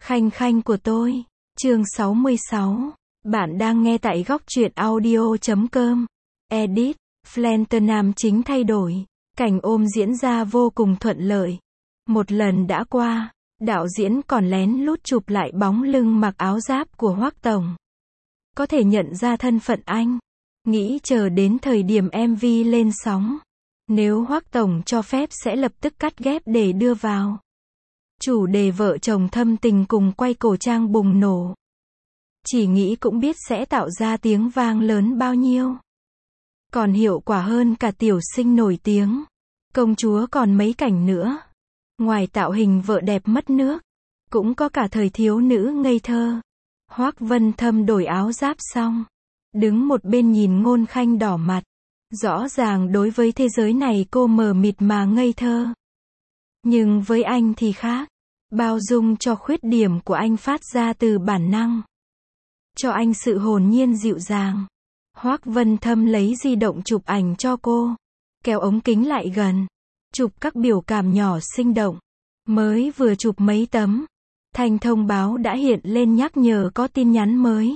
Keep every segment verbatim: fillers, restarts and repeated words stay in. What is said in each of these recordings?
Khanh khanh của tôi. Chương sáu mươi sáu. Bạn đang nghe tại góc truyện audio chấm com. Edit. Flanter nam chính thay đổi. Cảnh ôm diễn ra vô cùng thuận lợi. Một lần đã qua, đạo diễn còn lén lút chụp lại bóng lưng mặc áo giáp của Hoắc tổng. Có thể nhận ra thân phận anh. Nghĩ chờ đến thời điểm em vê lên sóng, nếu Hoắc tổng cho phép sẽ lập tức cắt ghép để đưa vào. Chủ đề vợ chồng thâm tình cùng quay cổ trang bùng nổ. Chỉ nghĩ cũng biết sẽ tạo ra tiếng vang lớn bao nhiêu. Còn hiệu quả hơn cả tiểu sinh nổi tiếng. Công chúa còn mấy cảnh nữa. Ngoài tạo hình vợ đẹp mất nước, cũng có cả thời thiếu nữ ngây thơ. Hoắc Vân Thâm đổi áo giáp xong, đứng một bên nhìn Ngôn Khanh đỏ mặt. Rõ ràng đối với thế giới này cô mờ mịt mà ngây thơ. Nhưng với anh thì khác. Bao dung cho khuyết điểm của anh phát ra từ bản năng. Cho anh sự hồn nhiên dịu dàng. Hoắc Vân Thâm lấy di động chụp ảnh cho cô. Kéo ống kính lại gần. Chụp các biểu cảm nhỏ sinh động. Mới vừa chụp mấy tấm, thanh thông báo đã hiện lên nhắc nhở có tin nhắn mới.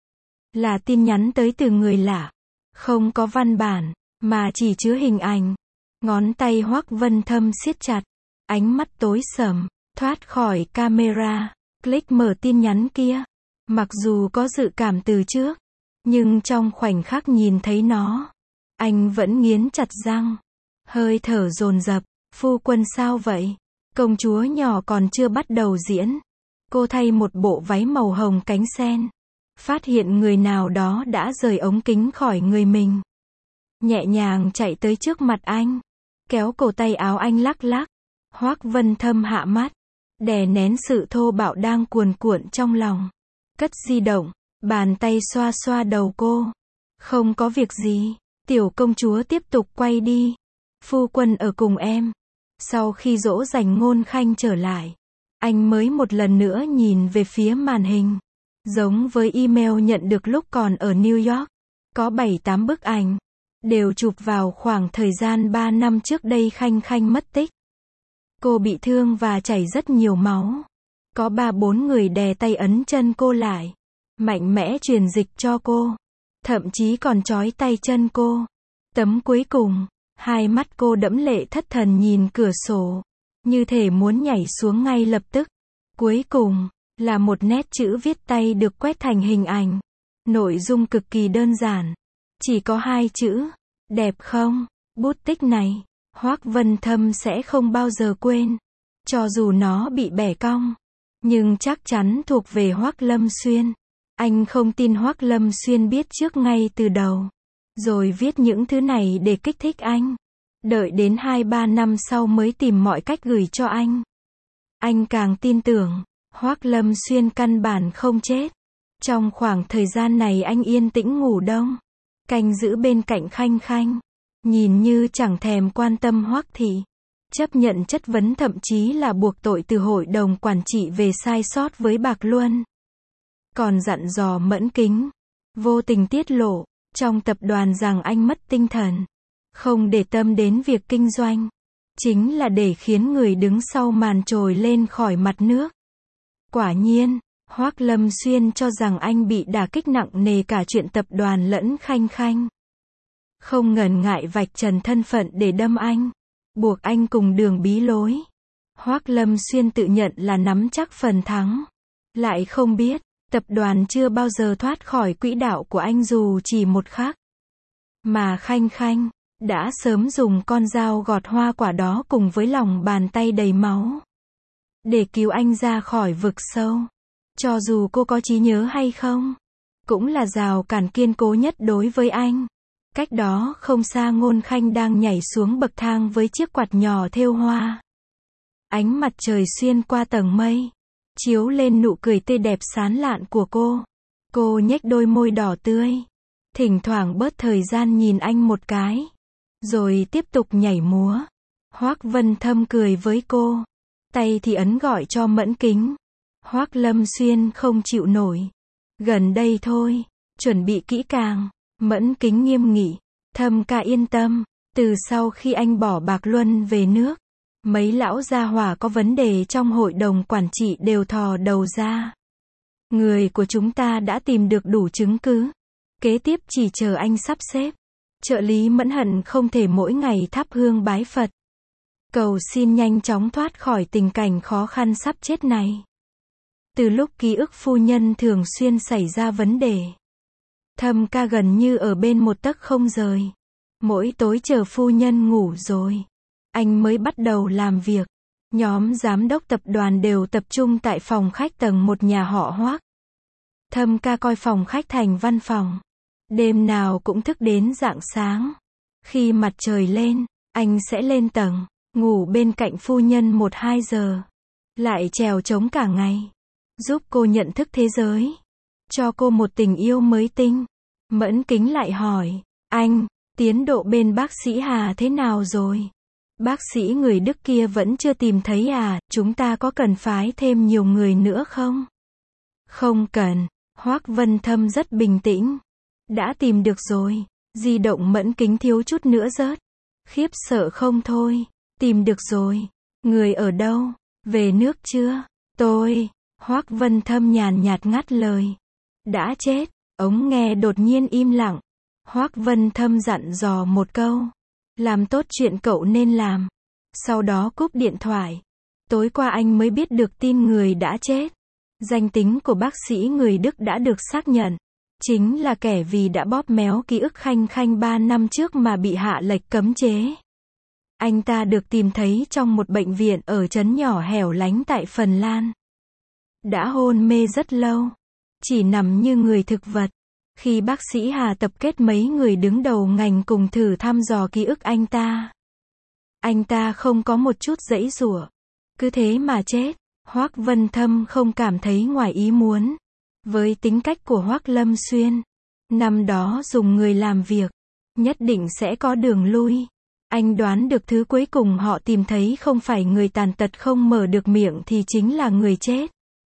Là tin nhắn tới từ người lạ. Không có văn bản, mà chỉ chứa hình ảnh. Ngón tay Hoắc Vân Thâm siết chặt. Ánh mắt tối sầm, thoát khỏi camera. Click mở tin nhắn kia. Mặc dù có dự cảm từ trước, nhưng trong khoảnh khắc nhìn thấy nó, anh vẫn nghiến chặt răng. Hơi thở dồn dập. Phu quân sao vậy? Công chúa nhỏ còn chưa bắt đầu diễn. Cô thay một bộ váy màu hồng cánh sen. Phát hiện người nào đó đã rời ống kính khỏi người mình. Nhẹ nhàng chạy tới trước mặt anh. Kéo cổ tay áo anh lắc lắc. Hoắc Vân Thâm hạ mắt. Đè nén sự thô bạo đang cuồn cuộn trong lòng. Cất di động. Bàn tay xoa xoa đầu cô. Không có việc gì. Tiểu công chúa tiếp tục quay đi. Phu quân ở cùng em. Sau khi dỗ dành Ngôn Khanh trở lại, anh mới một lần nữa nhìn về phía màn hình. Giống với email nhận được lúc còn ở New York. Có bảy tám bức ảnh. Đều chụp vào khoảng thời gian ba năm trước đây Khanh Khanh mất tích. Cô bị thương và chảy rất nhiều máu. Có ba bốn người đè tay ấn chân cô lại. Mạnh mẽ truyền dịch cho cô. Thậm chí còn trói tay chân cô. Tấm cuối cùng. Hai mắt cô đẫm lệ thất thần nhìn cửa sổ. Như thể muốn nhảy xuống ngay lập tức. Cuối cùng, là một nét chữ viết tay được quét thành hình ảnh. Nội dung cực kỳ đơn giản. Chỉ có hai chữ. Đẹp không? Bút tích này, Hoắc Vân Thâm sẽ không bao giờ quên. Cho dù nó bị bẻ cong. Nhưng chắc chắn thuộc về Hoắc Lâm Xuyên. Anh không tin Hoắc Lâm Xuyên biết trước ngay từ đầu. Rồi viết những thứ này để kích thích anh. Đợi đến hai ba năm sau mới tìm mọi cách gửi cho anh. Anh càng tin tưởng, Hoắc Lâm Xuyên căn bản không chết. Trong khoảng thời gian này anh yên tĩnh ngủ đông. Canh giữ bên cạnh Khanh Khanh. Nhìn như chẳng thèm quan tâm Hoắc thị. Chấp nhận chất vấn thậm chí là buộc tội từ hội đồng quản trị về sai sót với Bạc Luân. Còn dặn dò Mẫn Kính. Vô tình tiết lộ. Trong tập đoàn rằng anh mất tinh thần. Không để tâm đến việc kinh doanh. Chính là để khiến người đứng sau màn trồi lên khỏi mặt nước. Quả nhiên, Hoắc Lâm Xuyên cho rằng anh bị đả kích nặng nề cả chuyện tập đoàn lẫn Khanh Khanh. Không ngần ngại vạch trần thân phận để đâm anh. Buộc anh cùng đường bí lối. Hoắc Lâm Xuyên tự nhận là nắm chắc phần thắng. Lại không biết. Tập đoàn chưa bao giờ thoát khỏi quỹ đạo của anh dù chỉ một khắc. Mà Khanh Khanh đã sớm dùng con dao gọt hoa quả đó cùng với lòng bàn tay đầy máu. Để cứu anh ra khỏi vực sâu. Cho dù cô có trí nhớ hay không. Cũng là rào cản kiên cố nhất đối với anh. Cách đó không xa Ngôn Khanh đang nhảy xuống bậc thang với chiếc quạt nhỏ thêu hoa. Ánh mặt trời xuyên qua tầng mây. Chiếu lên nụ cười tươi đẹp sán lạn của cô. Cô nhếch đôi môi đỏ tươi. Thỉnh thoảng bớt thời gian nhìn anh một cái. Rồi tiếp tục nhảy múa. Hoắc Vân Thâm cười với cô. Tay thì ấn gọi cho Mẫn Kính. Hoắc Lâm Xuyên không chịu nổi. Gần đây thôi. Chuẩn bị kỹ càng. Mẫn Kính nghiêm nghị. Thâm ca yên tâm. Từ sau khi anh bỏ Bạc Luân về nước. Mấy lão gia hỏa có vấn đề trong hội đồng quản trị đều thò đầu ra. Người của chúng ta đã tìm được đủ chứng cứ. Kế tiếp chỉ chờ anh sắp xếp. Trợ lý Mẫn hận không thể mỗi ngày thắp hương bái Phật. Cầu xin nhanh chóng thoát khỏi tình cảnh khó khăn sắp chết này. Từ lúc ký ức phu nhân thường xuyên xảy ra vấn đề. Thâm ca gần như ở bên một tấc không rời. Mỗi tối chờ phu nhân ngủ rồi, anh mới bắt đầu làm việc. Nhóm giám đốc tập đoàn đều tập trung tại phòng khách tầng một nhà họ Hoác. Thâm ca coi phòng khách thành văn phòng. Đêm nào cũng thức đến rạng sáng. Khi mặt trời lên, anh sẽ lên tầng, ngủ bên cạnh phu nhân một hai giờ. Lại trèo trống cả ngày. Giúp cô nhận thức thế giới. Cho cô một tình yêu mới tinh. Mẫn Kính lại hỏi, anh, tiến độ bên bác sĩ Hà thế nào rồi? Bác sĩ người Đức kia vẫn chưa tìm thấy à, chúng ta có cần phái thêm nhiều người nữa không? Không cần, Hoác Vân Thâm rất bình tĩnh. Đã tìm được rồi. Di động Mẫn Kính thiếu chút nữa rớt. Khiếp sợ không thôi. Tìm được rồi. Người ở đâu? Về nước chưa? Tôi. Hoác Vân Thâm nhàn nhạt ngắt lời. Đã chết. Ống nghe đột nhiên im lặng. Hoác Vân Thâm dặn dò một câu. Làm tốt chuyện cậu nên làm. Sau đó cúp điện thoại. Tối qua anh mới biết được tin người đã chết. Danh tính của bác sĩ người Đức đã được xác nhận. Chính là kẻ vì đã bóp méo ký ức Khanh Khanh ba năm trước mà bị hạ lệch cấm chế. Anh ta được tìm thấy trong một bệnh viện ở trấn nhỏ hẻo lánh tại Phần Lan. Đã hôn mê rất lâu. Chỉ nằm như người thực vật. Khi bác sĩ Hà tập kết mấy người đứng đầu ngành cùng thử thăm dò ký ức anh ta. Anh ta không có một chút giãy giụa. Cứ thế mà chết. Hoác Vân Thâm không cảm thấy ngoài ý muốn. Với tính cách của Hoác Lâm Xuyên, năm đó dùng người làm việc, nhất định sẽ có đường lui. Anh đoán được thứ cuối cùng họ tìm thấy không phải người tàn tật không mở được miệng thì chính là người chết.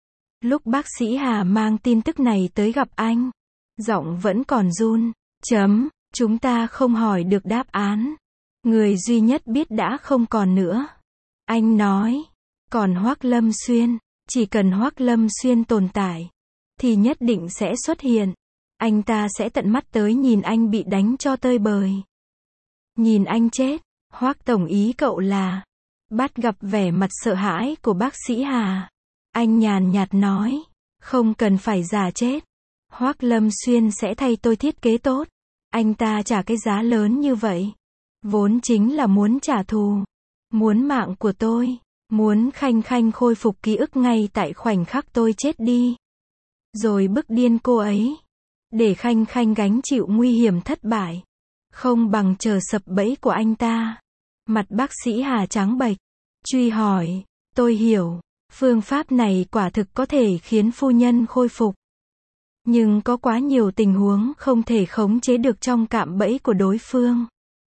Lúc bác sĩ Hà mang tin tức này tới gặp anh, giọng vẫn còn run. Chấm, chúng ta không hỏi được đáp án. Người duy nhất biết đã không còn nữa. Anh nói, còn Hoác Lâm Xuyên, chỉ cần Hoác Lâm Xuyên tồn tại, thì nhất định sẽ xuất hiện. Anh ta sẽ tận mắt tới nhìn anh bị đánh cho tơi bời. Nhìn anh chết. Hoác tổng ý cậu là. Bắt gặp vẻ mặt sợ hãi của bác sĩ Hà. Anh nhàn nhạt nói. Không cần phải giả chết. Hoác Lâm Xuyên sẽ thay tôi thiết kế tốt. Anh ta trả cái giá lớn như vậy. Vốn chính là muốn trả thù. Muốn mạng của tôi. Muốn Khanh Khanh khôi phục ký ức ngay tại khoảnh khắc tôi chết đi. Rồi bức điên cô ấy. Để Khanh Khanh gánh chịu nguy hiểm thất bại. Không bằng chờ sập bẫy của anh ta. Mặt bác sĩ Hà trắng bệch. Truy hỏi. Tôi hiểu. Phương pháp này quả thực có thể khiến phu nhân khôi phục. Nhưng có quá nhiều tình huống không thể khống chế được trong cạm bẫy của đối phương.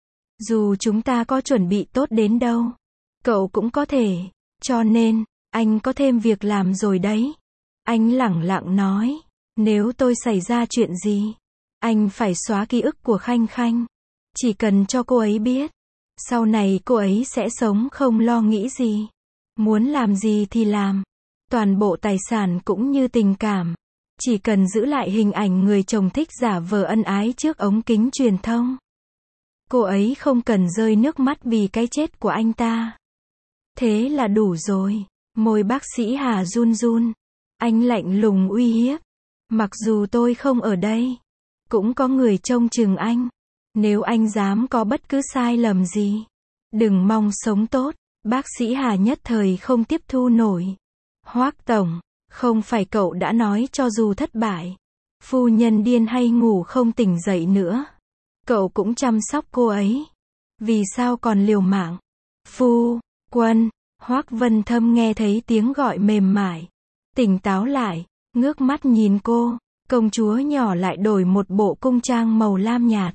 Dù chúng ta có chuẩn bị tốt đến đâu, cậu cũng có thể. Cho nên, anh có thêm việc làm rồi đấy. Anh lẳng lặng nói. Nếu tôi xảy ra chuyện gì, anh phải xóa ký ức của Khanh Khanh. Chỉ cần cho cô ấy biết. Sau này cô ấy sẽ sống không lo nghĩ gì. Muốn làm gì thì làm. Toàn bộ tài sản cũng như tình cảm. Chỉ cần giữ lại hình ảnh người chồng thích giả vờ ân ái trước ống kính truyền thông. Cô ấy không cần rơi nước mắt vì cái chết của anh ta. Thế là đủ rồi. Môi bác sĩ Hà run run. Anh lạnh lùng uy hiếp. Mặc dù tôi không ở đây, cũng có người trông chừng anh. Nếu anh dám có bất cứ sai lầm gì, đừng mong sống tốt. Bác sĩ Hà nhất thời không tiếp thu nổi. Hoác tổng, không phải cậu đã nói cho dù thất bại, phu nhân điên hay ngủ không tỉnh dậy nữa, cậu cũng chăm sóc cô ấy. Vì sao còn liều mạng? Phu quân. Hoác Vân Thâm nghe thấy tiếng gọi mềm mại. Tỉnh táo lại, ngước mắt nhìn cô. Công chúa nhỏ lại đổi một bộ cung trang màu lam nhạt.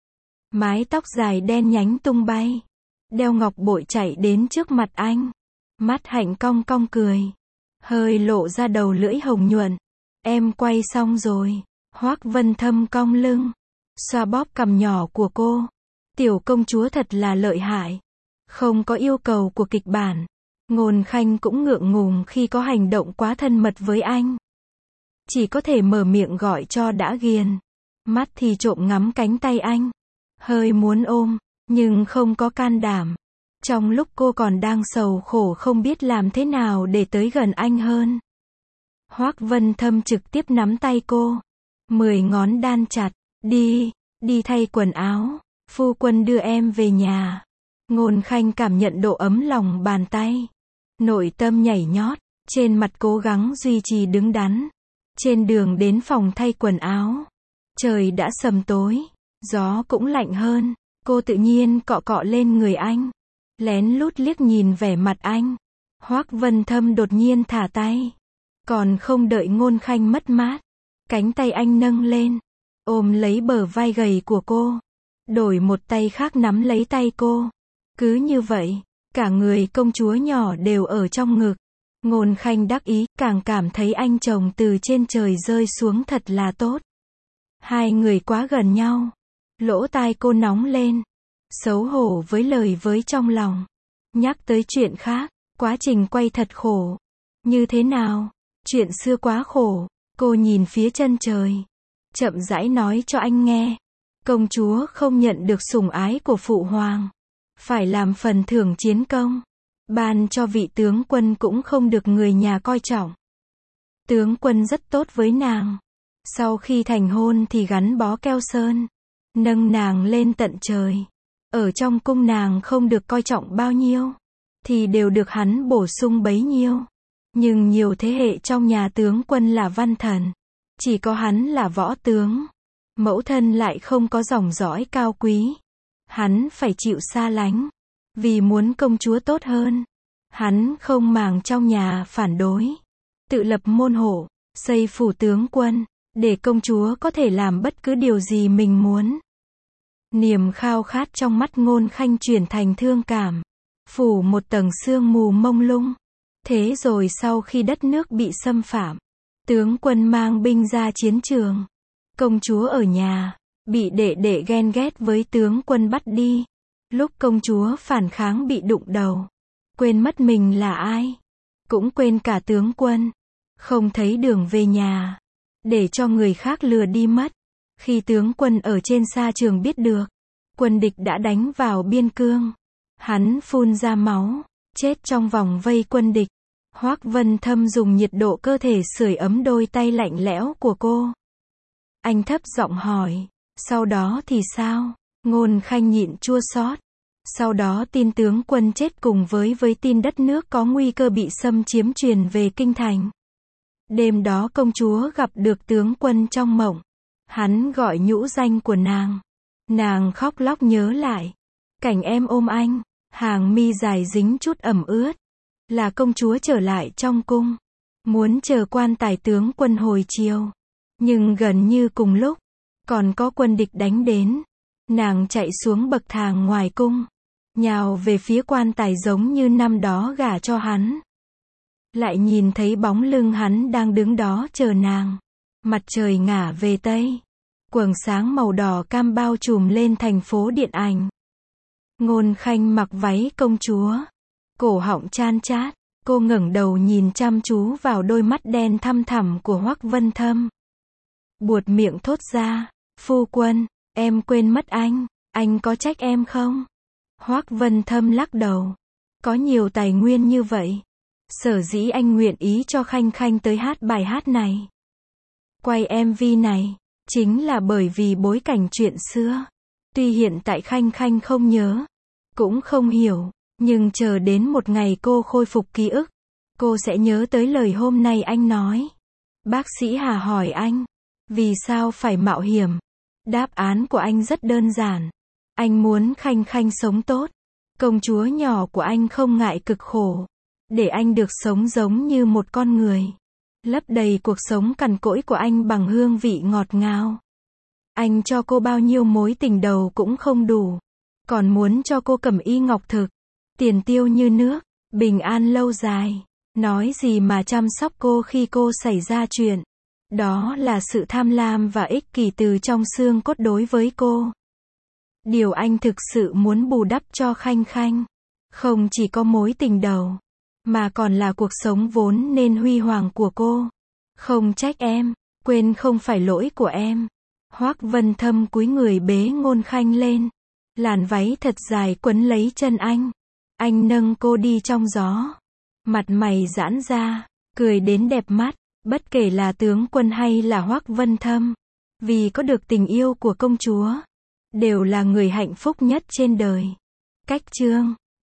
Mái tóc dài đen nhánh tung bay. Đeo ngọc bội chạy đến trước mặt anh. Mắt hạnh cong cong cười. Hơi lộ ra đầu lưỡi hồng nhuận. Em quay xong rồi. Hoác Vân Thâm cong lưng. Xoa bóp cằm nhỏ của cô. Tiểu công chúa thật là lợi hại. Không có yêu cầu của kịch bản. Ngôn Khanh cũng ngượng ngùng khi có hành động quá thân mật với anh. Chỉ có thể mở miệng gọi cho đã ghiền. Mắt thì trộm ngắm cánh tay anh. Hơi muốn ôm, nhưng không có can đảm. Trong lúc cô còn đang sầu khổ không biết làm thế nào để tới gần anh hơn. Hoác Vân Thâm trực tiếp nắm tay cô. Mười ngón đan chặt. Đi, đi thay quần áo. Phu quân đưa em về nhà. Ngôn Khanh cảm nhận độ ấm lòng bàn tay. Nội tâm nhảy nhót. Trên mặt cố gắng duy trì đứng đắn. Trên đường đến phòng thay quần áo. Trời đã sầm tối. Gió cũng lạnh hơn. Cô tự nhiên cọ cọ lên người anh. Lén lút liếc nhìn vẻ mặt anh. Hoác Vân Thâm đột nhiên thả tay. Còn không đợi Ngôn Khanh mất mát. Cánh tay anh nâng lên. Ôm lấy bờ vai gầy của cô. Đổi một tay khác nắm lấy tay cô. Cứ như vậy, cả người công chúa nhỏ đều ở trong ngực. Ngôn Khanh đắc ý, càng cảm thấy anh chồng từ trên trời rơi xuống thật là tốt. Hai người quá gần nhau. Lỗ tai cô nóng lên. Xấu hổ với lời với trong lòng. Nhắc tới chuyện khác, quá trình quay thật khổ. Như thế nào? Chuyện xưa quá khổ. Cô nhìn phía chân trời. Chậm rãi nói cho anh nghe. Công chúa không nhận được sủng ái của phụ hoàng. Phải làm phần thưởng chiến công. Ban cho vị tướng quân cũng không được người nhà coi trọng. Tướng quân rất tốt với nàng. Sau khi thành hôn thì gắn bó keo sơn. Nâng nàng lên tận trời. Ở trong cung nàng không được coi trọng bao nhiêu. Thì đều được hắn bổ sung bấy nhiêu. Nhưng nhiều thế hệ trong nhà tướng quân là văn thần. Chỉ có hắn là võ tướng. Mẫu thân lại không có dòng dõi cao quý. Hắn phải chịu xa lánh. Vì muốn công chúa tốt hơn. Hắn không màng trong nhà phản đối. Tự lập môn hộ, xây phủ tướng quân. Để công chúa có thể làm bất cứ điều gì mình muốn. Niềm khao khát trong mắt Ngôn Khanh chuyển thành thương cảm. Phủ một tầng sương mù mông lung. Thế rồi sau khi đất nước bị xâm phạm. Tướng quân mang binh ra chiến trường. Công chúa ở nhà. Bị đệ đệ ghen ghét với tướng quân bắt đi. Lúc công chúa phản kháng bị đụng đầu. Quên mất mình là ai. Cũng quên cả tướng quân. Không thấy đường về nhà. Để cho người khác lừa đi mất. Khi tướng quân ở trên sa trường biết được. Quân địch đã đánh vào biên cương. Hắn phun ra máu. Chết trong vòng vây quân địch. Hoác Vân Thâm dùng nhiệt độ cơ thể sưởi ấm đôi tay lạnh lẽo của cô. Anh thấp giọng hỏi. Sau đó thì sao? Ngôn Khanh nhịn chua xót. Sau đó tin tướng quân chết cùng với với tin đất nước có nguy cơ bị xâm chiếm truyền về kinh thành. Đêm đó công chúa gặp được tướng quân trong mộng. Hắn gọi nhũ danh của nàng. Nàng khóc lóc nhớ lại. Cảnh em ôm anh. Hàng mi dài dính chút ẩm ướt. Là công chúa trở lại trong cung. Muốn chờ quan tài tướng quân hồi chiều. Nhưng gần như cùng lúc. Còn có quân địch đánh đến. Nàng chạy xuống bậc thang ngoài cung. Nhào về phía quan tài giống như năm đó gả cho hắn. Lại nhìn thấy bóng lưng hắn đang đứng đó chờ nàng. Mặt trời ngả về tây. Quầng sáng màu đỏ cam bao trùm lên thành phố điện ảnh. Ngôn Khanh mặc váy công chúa. Cổ họng chan chát. Cô ngẩng đầu nhìn chăm chú vào đôi mắt đen thăm thẳm của Hoác Vân Thâm. Buột miệng thốt ra. Phu quân, em quên mất anh. Anh có trách em không? Hoác Vân Thâm lắc đầu. Có nhiều tài nguyên như vậy. Sở dĩ anh nguyện ý cho Khanh Khanh tới hát bài hát này. Quay em vê này. Chính là bởi vì bối cảnh chuyện xưa. Tuy hiện tại Khanh Khanh không nhớ. Cũng không hiểu. Nhưng chờ đến một ngày cô khôi phục ký ức. Cô sẽ nhớ tới lời hôm nay anh nói. Bác sĩ Hà hỏi anh. Vì sao phải mạo hiểm? Đáp án của anh rất đơn giản. Anh muốn Khanh Khanh sống tốt. Công chúa nhỏ của anh không ngại cực khổ. Để anh được sống giống như một con người. Lấp đầy cuộc sống cằn cỗi của anh bằng hương vị ngọt ngào. Anh cho cô bao nhiêu mối tình đầu cũng không đủ. Còn muốn cho cô cẩm y ngọc thực. Tiền tiêu như nước. Bình an lâu dài. Nói gì mà chăm sóc cô khi cô xảy ra chuyện. Đó là sự tham lam và ích kỷ từ trong xương cốt đối với cô. Điều anh thực sự muốn bù đắp cho Khanh Khanh. Không chỉ có mối tình đầu, mà còn là cuộc sống vốn nên huy hoàng của cô. Không trách em, quên không phải lỗi của em. Hoắc Vân Thâm cúi người bế Ngôn Khanh lên. Làn váy thật dài quấn lấy chân anh. Anh nâng cô đi trong gió. Mặt mày giãn ra, cười đến đẹp mắt, bất kể là tướng quân hay là Hoắc Vân Thâm. Vì có được tình yêu của công chúa, đều là người hạnh phúc nhất trên đời. Cách chương